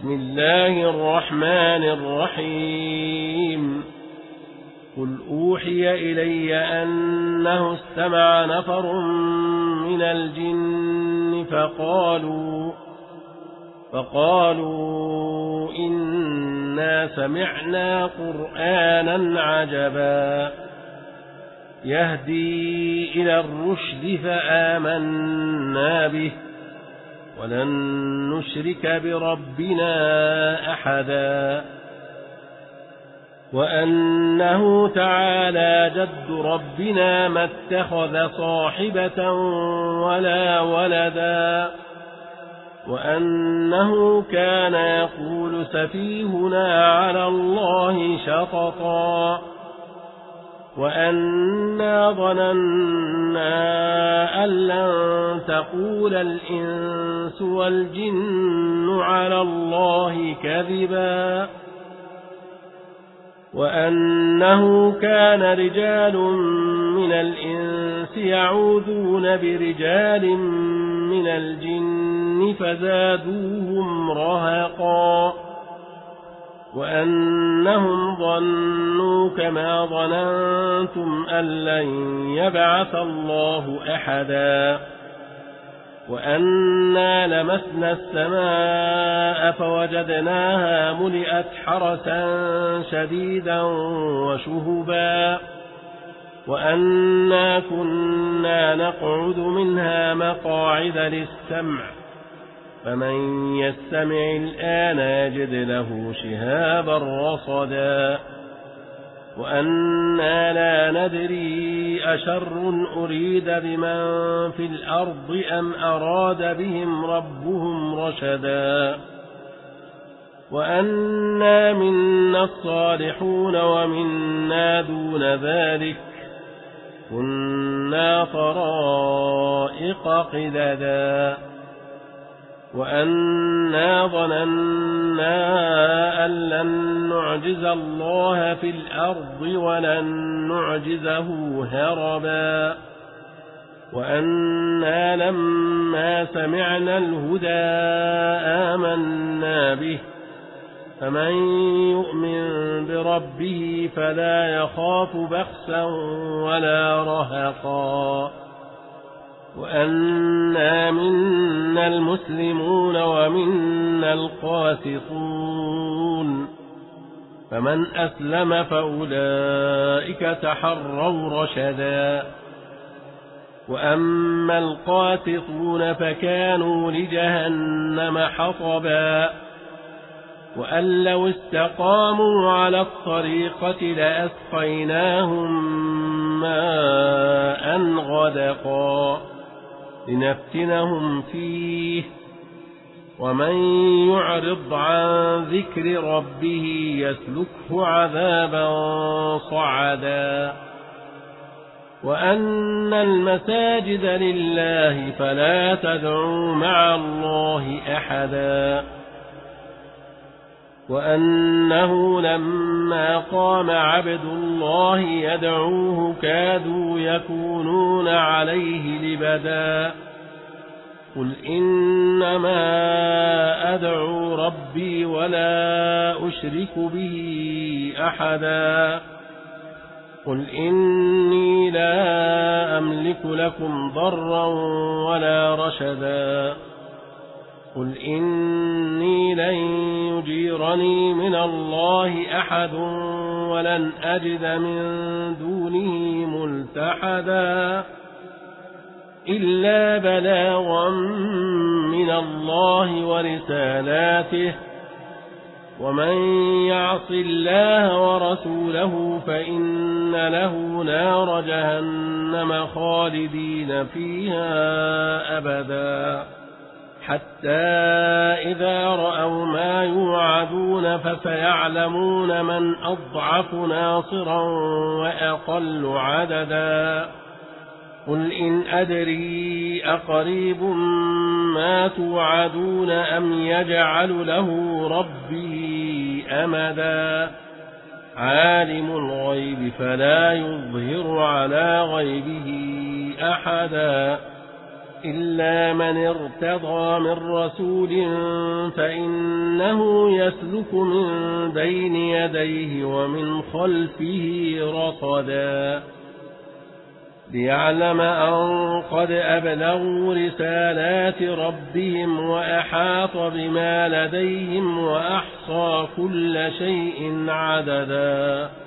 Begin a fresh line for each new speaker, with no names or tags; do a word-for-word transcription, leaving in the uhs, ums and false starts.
بسم الله الرحمن الرحيم قل أوحي إلي أنه استمع نفر من الجن فقالوا فقالوا إنا سمعنا قرآنا عجبا يهدي إلى الرشد فآمنا به ولن نشرك بربنا أحدا وأنه تعالى جد ربنا ما اتخذ صاحبة ولا ولدا وأنه كان يقول سفيهنا على الله شططا وأنا ظننا أن لن تقول الإنس والجن على الله كذبا وأنه كان رجال من الإنس يعوذون برجال من الجن فزادوهم رهقا وأنهم ظنوا كما ظننتم أن لن يبعث الله أحدا وأنا لمسنا السماء فوجدناها ملئت حرسا شديدا وشهبا وأنا كنا نقعد منها مقاعد للسمع فمن يستمع الآن يجد له شهابا رصدا وأنا لا ندري أشر أريد بمن في الأرض أم أراد بهم ربهم رشدا وأنا منا الصالحون ومنا دون ذلك كنا طرائق قددا وأنا ظننا أن لن نعجز الله في الأرض ولن نعجزه هربا وأنا لما سمعنا الهدى آمنا به فمن يؤمن بربه فلا يخاف بخسا ولا رهقا وأنا منا المسلمون ومنا القاسطون فمن أسلم فأولئك تحروا رشدا وأما القاسطون فكانوا لجهنم حطبا وأن لو استقاموا على الطريقة لأسقيناهم ماء غدقا لنفتنهم فيه ومن يعرض عن ذكر ربه يسلكه عذابا صعدا وأن المساجد لله فلا تدعوا مع الله أحدا وأنه لما قام عبد الله يدعوه كادوا يكونون عليه لبدا قل إنما أدعو ربي ولا أشرك به أحدا قل إني لا أملك لكم ضرا ولا رشدا قل إني لن يجيرني من الله أحد ولن أجد من دونه ملتحدا إلا بلاغا من الله ورسالاته ومن يعص الله ورسوله فإن له نار جهنم خالدين فيها أبدا حتى إذا رأوا ما يوعدون فسيعلمون من أضعف ناصرا وأقل عددا قل إن أدري أقريب ما توعدون أم يجعل له ربي أمدا عالم الغيب فلا يظهر على غيبه أحدا إلا من ارتضى من رسول فإنه يسلك من بين يديه ومن خلفه رصدا ليعلم أن قد أبلغوا رسالات ربهم وأحاط بما لديهم وأحصى كل شيء عددا.